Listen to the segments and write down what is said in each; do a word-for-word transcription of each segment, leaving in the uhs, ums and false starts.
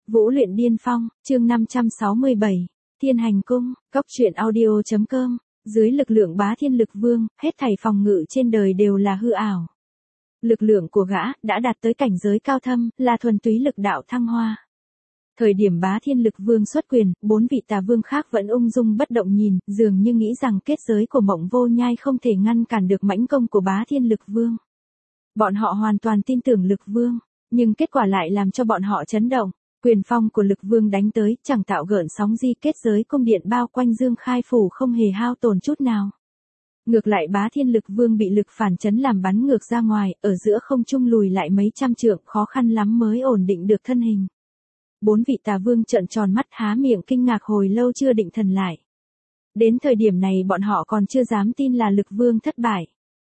Vũ luyện điên phong, chương năm trăm sáu mươi bảy, Thiên hành cung, cốc truyện audio chấm com, dưới lực lượng bá thiên lực vương, hết thảy phòng ngự trên đời đều là hư ảo. Lực lượng của gã đã đạt tới cảnh giới cao thâm, là thuần túy lực đạo thăng hoa. Thời điểm bá thiên lực vương xuất quyền, bốn vị tà vương khác vẫn ung dung bất động nhìn, dường như nghĩ rằng kết giới của Mộng Vô Nhai không thể ngăn cản được mãnh công của bá thiên lực vương. Bọn họ hoàn toàn tin tưởng lực vương, nhưng kết quả lại làm cho bọn họ chấn động. Quyền phong của lực vương đánh tới, chẳng tạo gợn sóng gì, kết giới cung điện bao quanh Dương Khai Phủ không hề hao tổn chút nào. Ngược lại bá thiên lực vương bị lực phản chấn làm bắn ngược ra ngoài, ở giữa không trung lùi lại mấy trăm trượng, khó khăn lắm mới ổn định được thân hình. Bốn vị tà vương trợn tròn mắt há miệng kinh ngạc hồi lâu chưa định thần lại. Đến thời điểm này bọn họ còn chưa dám tin là lực vương thất bại.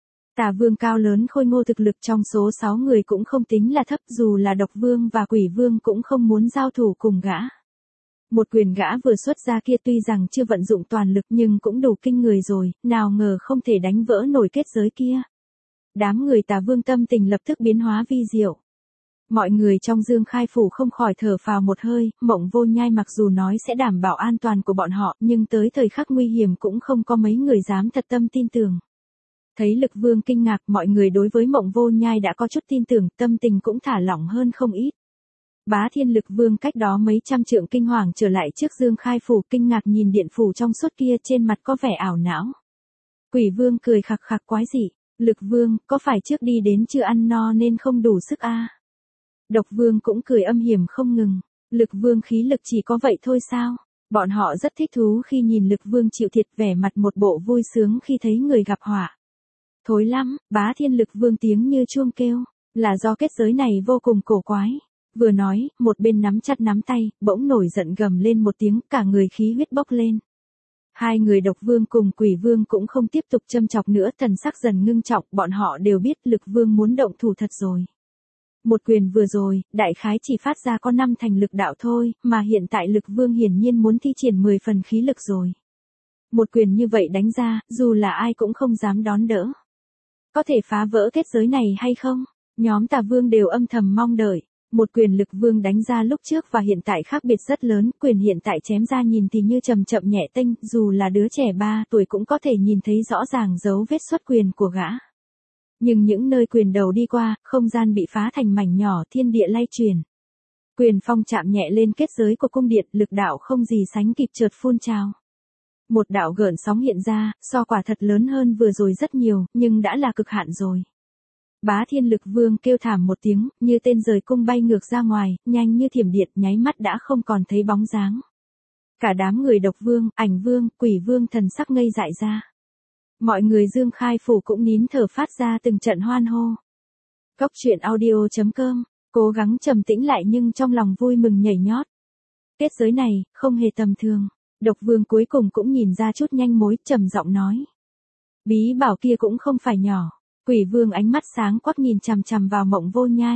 Tà vương cao lớn khôi ngô thực lực trong số sáu người cũng không tính là thấp, dù là độc vương và quỷ vương cũng không muốn giao thủ cùng gã. Một quyền gã vừa xuất ra kia tuy rằng chưa vận dụng toàn lực nhưng cũng đủ kinh người rồi, nào ngờ không thể đánh vỡ nổi kết giới kia. Đám người tà vương tâm tình lập tức biến hóa vi diệu. Mọi người trong Dương Khai Phủ không khỏi thở phào một hơi, Mộng Vô Nhai mặc dù nói sẽ đảm bảo an toàn của bọn họ, nhưng tới thời khắc nguy hiểm cũng không có mấy người dám thật tâm tin tưởng. Thấy lực vương kinh ngạc, mọi người đối với Mộng Vô Nhai đã có chút tin tưởng, tâm tình cũng thả lỏng hơn không ít. Bá thiên lực vương cách đó mấy trăm trượng kinh hoàng trở lại trước Dương Khai Phủ, kinh ngạc nhìn điện phủ trong suốt kia, trên mặt có vẻ ảo não. Quỷ vương cười khặc khặc quái dị, lực vương, có phải trước đi đến chưa ăn no nên không đủ sức a? À? Độc vương cũng cười âm hiểm không ngừng, lực vương khí lực chỉ có vậy thôi sao? Bọn họ rất thích thú khi nhìn lực vương chịu thiệt, vẻ mặt một bộ vui sướng khi thấy người gặp họa. Thối lắm, bá thiên lực vương tiếng như chuông kêu, là do kết giới này vô cùng cổ quái. Vừa nói, một bên nắm chặt nắm tay, bỗng nổi giận gầm lên một tiếng, cả người khí huyết bốc lên. Hai người độc vương cùng quỷ vương cũng không tiếp tục châm chọc nữa, thần sắc dần ngưng trọng, bọn họ đều biết lực vương muốn động thủ thật rồi. Một quyền vừa rồi, đại khái chỉ phát ra có năm thành lực đạo thôi, mà hiện tại lực vương hiển nhiên muốn thi triển mười phần khí lực rồi. Một quyền như vậy đánh ra, dù là ai cũng không dám đón đỡ. Có thể phá vỡ kết giới này hay không? Nhóm tà vương đều âm thầm mong đợi. Một quyền lực vương đánh ra lúc trước và hiện tại khác biệt rất lớn, quyền hiện tại chém ra nhìn thì như chậm chậm nhẹ tênh, dù là đứa trẻ ba tuổi cũng có thể nhìn thấy rõ ràng dấu vết xuất quyền của gã. Nhưng những nơi quyền đầu đi qua, không gian bị phá thành mảnh nhỏ, thiên địa lay chuyển. Quyền phong chạm nhẹ lên kết giới của cung điện, lực đạo không gì sánh kịp chợt phun trào. Một đạo gợn sóng hiện ra, so quả thật lớn hơn vừa rồi rất nhiều, nhưng đã là cực hạn rồi. Bá thiên lực vương kêu thảm một tiếng, như tên rời cung bay ngược ra ngoài, nhanh như thiểm điện, nháy mắt đã không còn thấy bóng dáng. Cả đám người độc vương, ảnh vương, quỷ vương thần sắc ngây dại ra. Mọi người Dương Khai Phủ cũng nín thở phát ra từng trận hoan hô. Cốc truyện audio chấm com, cố gắng trầm tĩnh lại nhưng trong lòng vui mừng nhảy nhót. Kết giới này, không hề tầm thường. Độc vương cuối cùng cũng nhìn ra chút nhanh mối, trầm giọng nói. Bí bảo kia cũng không phải nhỏ. Quỷ vương ánh mắt sáng quắc nhìn chằm chằm vào Mộng Vô Nhai.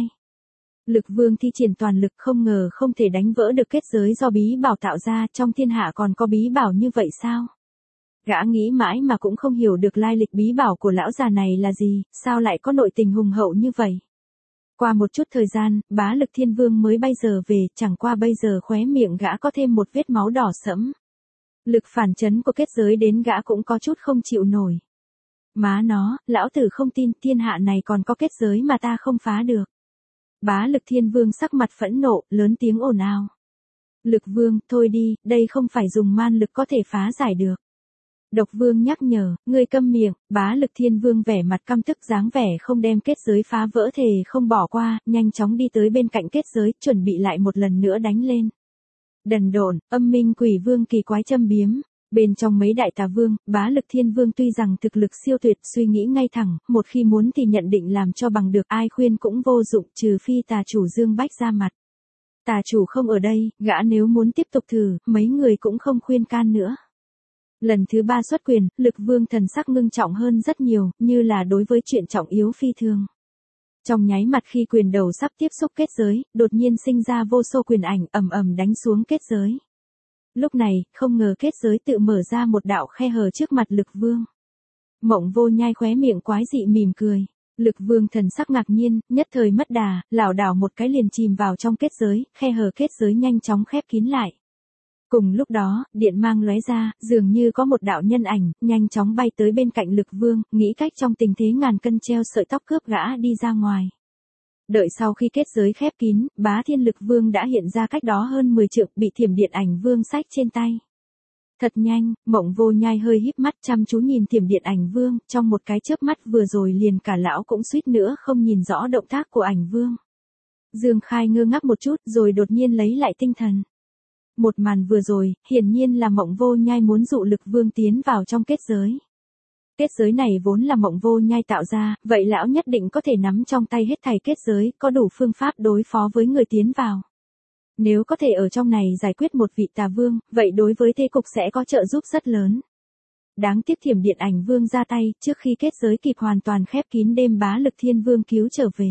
Lực vương thi triển toàn lực, không ngờ không thể đánh vỡ được kết giới do bí bảo tạo ra, trong thiên hạ còn có bí bảo như vậy sao? Gã nghĩ mãi mà cũng không hiểu được lai lịch bí bảo của lão già này là gì, sao lại có nội tình hùng hậu như vậy. Qua một chút thời gian, bá lực thiên vương mới bay giờ về, chẳng qua bây giờ khóe miệng gã có thêm một vết máu đỏ sẫm. Lực phản chấn của kết giới đến gã cũng có chút không chịu nổi. Má nó, lão tử không tin thiên hạ này còn có kết giới mà ta không phá được. Bá lực thiên vương sắc mặt phẫn nộ, lớn tiếng ồn ào. Lực vương, thôi đi, đây không phải dùng man lực có thể phá giải được. Độc vương nhắc nhở, ngươi câm miệng, bá lực thiên vương vẻ mặt căm tức dáng vẻ không đem kết giới phá vỡ thề không bỏ qua, nhanh chóng đi tới bên cạnh kết giới, chuẩn bị lại một lần nữa đánh lên. Đần độn, âm minh quỷ vương kỳ quái châm biếm. Bên trong mấy đại tà vương, bá lực thiên vương tuy rằng thực lực siêu tuyệt, suy nghĩ ngay thẳng, một khi muốn thì nhận định làm cho bằng được, ai khuyên cũng vô dụng, trừ phi tà chủ Dương Bách ra mặt. Tà chủ không ở đây, gã nếu muốn tiếp tục thử, mấy người cũng không khuyên can nữa. Lần thứ ba xuất quyền, lực vương thần sắc ngưng trọng hơn rất nhiều, như là đối với chuyện trọng yếu phi thường. Trong nháy mặt khi quyền đầu sắp tiếp xúc kết giới, đột nhiên sinh ra vô số quyền ảnh ầm ầm đánh xuống kết giới. Lúc này, không ngờ kết giới tự mở ra một đạo khe hở trước mặt lực vương. Mộng Vô Nhai khóe miệng quái dị mỉm cười. Lực Vương thần sắc ngạc nhiên, nhất thời mất đà, lảo đảo một cái liền chìm vào trong kết giới, khe hở kết giới nhanh chóng khép kín lại. Cùng lúc đó, điện mang lóe ra, dường như có một đạo nhân ảnh, nhanh chóng bay tới bên cạnh Lực Vương, nghĩ cách trong tình thế ngàn cân treo sợi tóc cướp gã đi ra ngoài. Đợi sau khi kết giới khép kín, Bá Thiên Lực Vương đã hiện ra cách đó hơn mười trượng, bị Thiểm Điện Ảnh Vương xách trên tay. Thật nhanh, Mộng Vô Nhai hơi híp mắt chăm chú nhìn Thiểm Điện Ảnh Vương, trong một cái chớp mắt vừa rồi liền cả lão cũng suýt nữa không nhìn rõ động tác của Ảnh Vương. Dương Khai ngơ ngác một chút rồi đột nhiên lấy lại tinh thần. Một màn vừa rồi, hiển nhiên là Mộng Vô Nhai muốn dụ Lực Vương tiến vào trong kết giới. Kết giới này vốn là Mộng Vô Nhai tạo ra, vậy lão nhất định có thể nắm trong tay hết thảy kết giới, có đủ phương pháp đối phó với người tiến vào. Nếu có thể ở trong này giải quyết một vị tà vương, vậy đối với thế cục sẽ có trợ giúp rất lớn. Đáng tiếc Thiểm Điện Ảnh Vương ra tay, trước khi kết giới kịp hoàn toàn khép kín đêm Bá Lực Thiên Vương cứu trở về.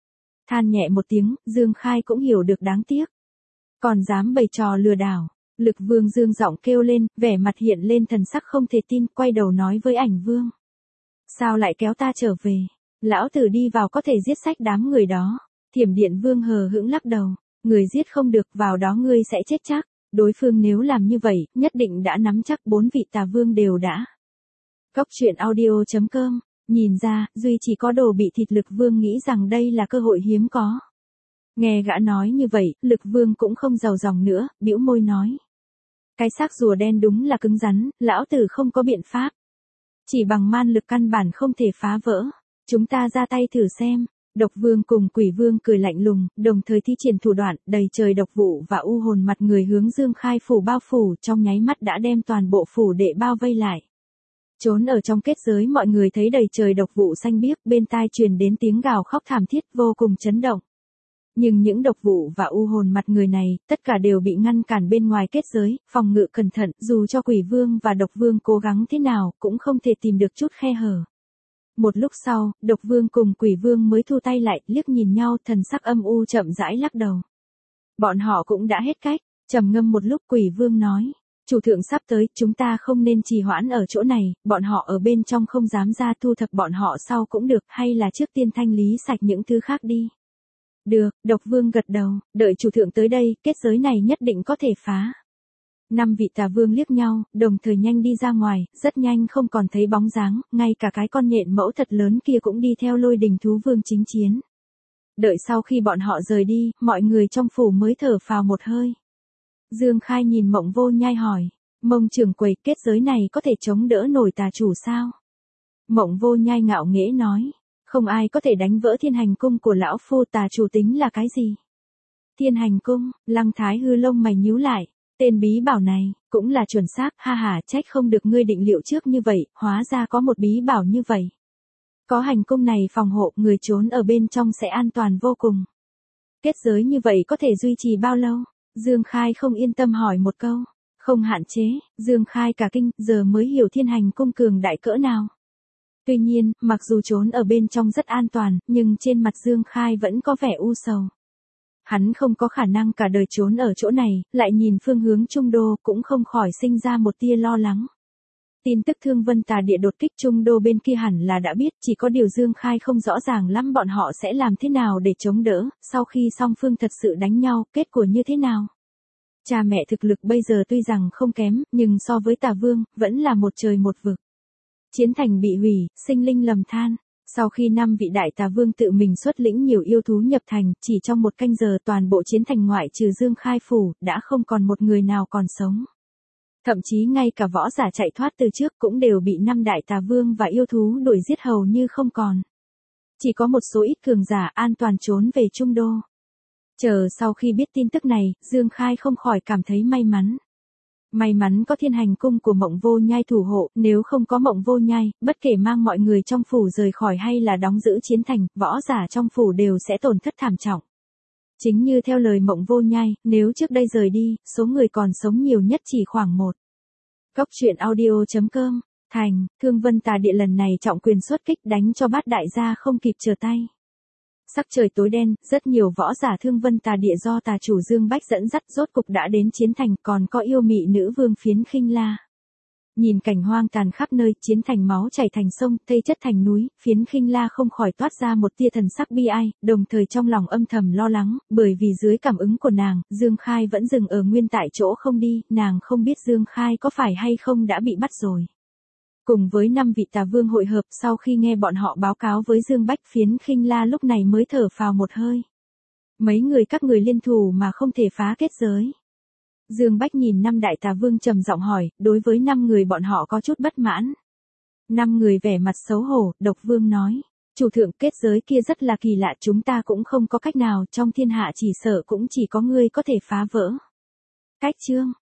Than nhẹ một tiếng, Dương Khai cũng hiểu được đáng tiếc. Còn dám bày trò lừa đảo. Lực Vương dương giọng kêu lên, vẻ mặt hiện lên thần sắc không thể tin, quay đầu nói với Ảnh Vương. Sao lại kéo ta trở về? Lão tử đi vào có thể giết sách đám người đó. Thiểm Điện Vương hờ hững lắc đầu. Người giết không được, vào đó ngươi sẽ chết chắc. Đối phương nếu làm như vậy, nhất định đã nắm chắc bốn vị tà vương đều đã. Cốc truyện audio chấm com. Nhìn ra, duy chỉ có đồ bị thịt Lực Vương nghĩ rằng đây là cơ hội hiếm có. Nghe gã nói như vậy, Lực Vương cũng không giàu dòng nữa, bĩu môi nói. Cái xác rùa đen đúng là cứng rắn, lão tử không có biện pháp. Chỉ bằng man lực căn bản không thể phá vỡ. Chúng ta ra tay thử xem. Độc Vương cùng Quỷ Vương cười lạnh lùng, đồng thời thi triển thủ đoạn, đầy trời độc vụ và u hồn mặt người hướng Dương Khai phủ bao phủ, trong nháy mắt đã đem toàn bộ phủ đệ bao vây lại. Trốn ở trong kết giới mọi người thấy đầy trời độc vụ xanh biếc, bên tai truyền đến tiếng gào khóc thảm thiết vô cùng chấn động. Nhưng những độc vụ và u hồn mặt người này, tất cả đều bị ngăn cản bên ngoài kết giới, phòng ngự cẩn thận, dù cho Quỷ Vương và Độc Vương cố gắng thế nào, cũng không thể tìm được chút khe hở. Một lúc sau, Độc Vương cùng Quỷ Vương mới thu tay lại, liếc nhìn nhau, thần sắc âm u chậm rãi lắc đầu. Bọn họ cũng đã hết cách, trầm ngâm một lúc Quỷ Vương nói. Chủ thượng sắp tới, chúng ta không nên trì hoãn ở chỗ này, bọn họ ở bên trong không dám ra, thu thập bọn họ sau cũng được, hay là trước tiên thanh lý sạch những thứ khác đi. Được, Độc Vương gật đầu, đợi chủ thượng tới đây, kết giới này nhất định có thể phá. Năm vị tà vương liếc nhau, đồng thời nhanh đi ra ngoài, rất nhanh không còn thấy bóng dáng, ngay cả cái con nhện mẫu thật lớn kia cũng đi theo Lôi Đình Thú Vương chính chiến. Đợi sau khi bọn họ rời đi, mọi người trong phủ mới thở phào một hơi. Dương Khai nhìn Mộng Vô Nhai hỏi, Mông trưởng quầy, kết giới này có thể chống đỡ nổi tà chủ sao? Mộng Vô Nhai ngạo nghễ nói. Không ai có thể đánh vỡ Thiên Hành Cung của lão phu, tà chủ tính là cái gì? Thiên Hành Cung, Lăng Thái Hư lông mày nhíu lại, tên bí bảo này, cũng là chuẩn xác, ha ha, trách không được ngươi định liệu trước như vậy, hóa ra có một bí bảo như vậy. Có hành cung này phòng hộ, người trốn ở bên trong sẽ an toàn vô cùng. Kết giới như vậy có thể duy trì bao lâu? Dương Khai không yên tâm hỏi một câu. Không hạn chế, Dương Khai cả kinh, giờ mới hiểu Thiên Hành Cung cường đại cỡ nào. Tuy nhiên, mặc dù trốn ở bên trong rất an toàn, nhưng trên mặt Dương Khai vẫn có vẻ u sầu. Hắn không có khả năng cả đời trốn ở chỗ này, lại nhìn phương hướng Trung Đô cũng không khỏi sinh ra một tia lo lắng. Tin tức Thương Vân Tà Địa đột kích Trung Đô bên kia hẳn là đã biết, chỉ có điều Dương Khai không rõ ràng lắm bọn họ sẽ làm thế nào để chống đỡ, sau khi song phương thật sự đánh nhau, kết quả như thế nào. Cha mẹ thực lực bây giờ tuy rằng không kém, nhưng so với Tà Vương, vẫn là một trời một vực. Chiến thành bị hủy, sinh linh lầm than. Sau khi năm vị đại tà vương tự mình xuất lĩnh nhiều yêu thú nhập thành, chỉ trong một canh giờ toàn bộ chiến thành ngoại trừ Dương Khai phủ, đã không còn một người nào còn sống. Thậm chí ngay cả võ giả chạy thoát từ trước cũng đều bị năm đại tà vương và yêu thú đuổi giết hầu như không còn. Chỉ có một số ít cường giả an toàn trốn về Trung Đô. Chờ sau khi biết tin tức này, Dương Khai không khỏi cảm thấy may mắn. May mắn có Thiên Hành Cung của Mộng Vô Nhai thủ hộ, nếu không có Mộng Vô Nhai, bất kể mang mọi người trong phủ rời khỏi hay là đóng giữ chiến thành, võ giả trong phủ đều sẽ tổn thất thảm trọng. Chính như theo lời Mộng Vô Nhai, nếu trước đây rời đi, số người còn sống nhiều nhất chỉ khoảng một. Cốc truyện audio chấm com, thành, Thương Vân Tà Địa lần này trọng quyền xuất kích đánh cho bát đại gia không kịp trở tay. Sắc trời tối đen, rất nhiều võ giả Thương Vân Tà Địa do tà chủ Dương Bách dẫn dắt rốt cục đã đến chiến thành, còn có yêu mị nữ vương Phiến Khinh La. Nhìn cảnh hoang tàn khắp nơi, chiến thành máu chảy thành sông, thây chất thành núi, Phiến Khinh La không khỏi toát ra một tia thần sắc bi ai, đồng thời trong lòng âm thầm lo lắng, bởi vì dưới cảm ứng của nàng, Dương Khai vẫn dừng ở nguyên tại chỗ không đi, nàng không biết Dương Khai có phải hay không đã bị bắt rồi. Cùng với năm vị tà vương hội hợp, sau khi nghe bọn họ báo cáo với Dương Bách, Phiến Khinh La lúc này mới thở phào một hơi. Mấy người các người liên thủ mà không thể phá kết giới. Dương Bách nhìn năm đại tà vương trầm giọng hỏi, đối với năm người bọn họ có chút bất mãn. Năm người vẻ mặt xấu hổ, Độc Vương nói, chủ thượng, kết giới kia rất là kỳ lạ, chúng ta cũng không có cách nào, trong thiên hạ chỉ sợ cũng chỉ có ngươi có thể phá vỡ. Cách chương